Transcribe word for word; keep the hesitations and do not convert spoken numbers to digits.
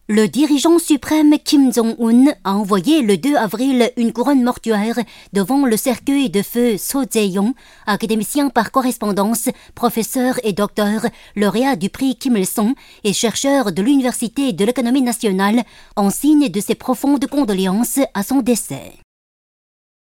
Le dirigeant suprême Kim Jong-un a envoyé le deux avril une couronne mortuaire devant le cercueil de feu So Jae-yong, académicien par correspondance, professeur et docteur, lauréat du prix Kim Il-sung et chercheur de l'Université de l'économie nationale, en signe de ses profondes condoléances à son décès.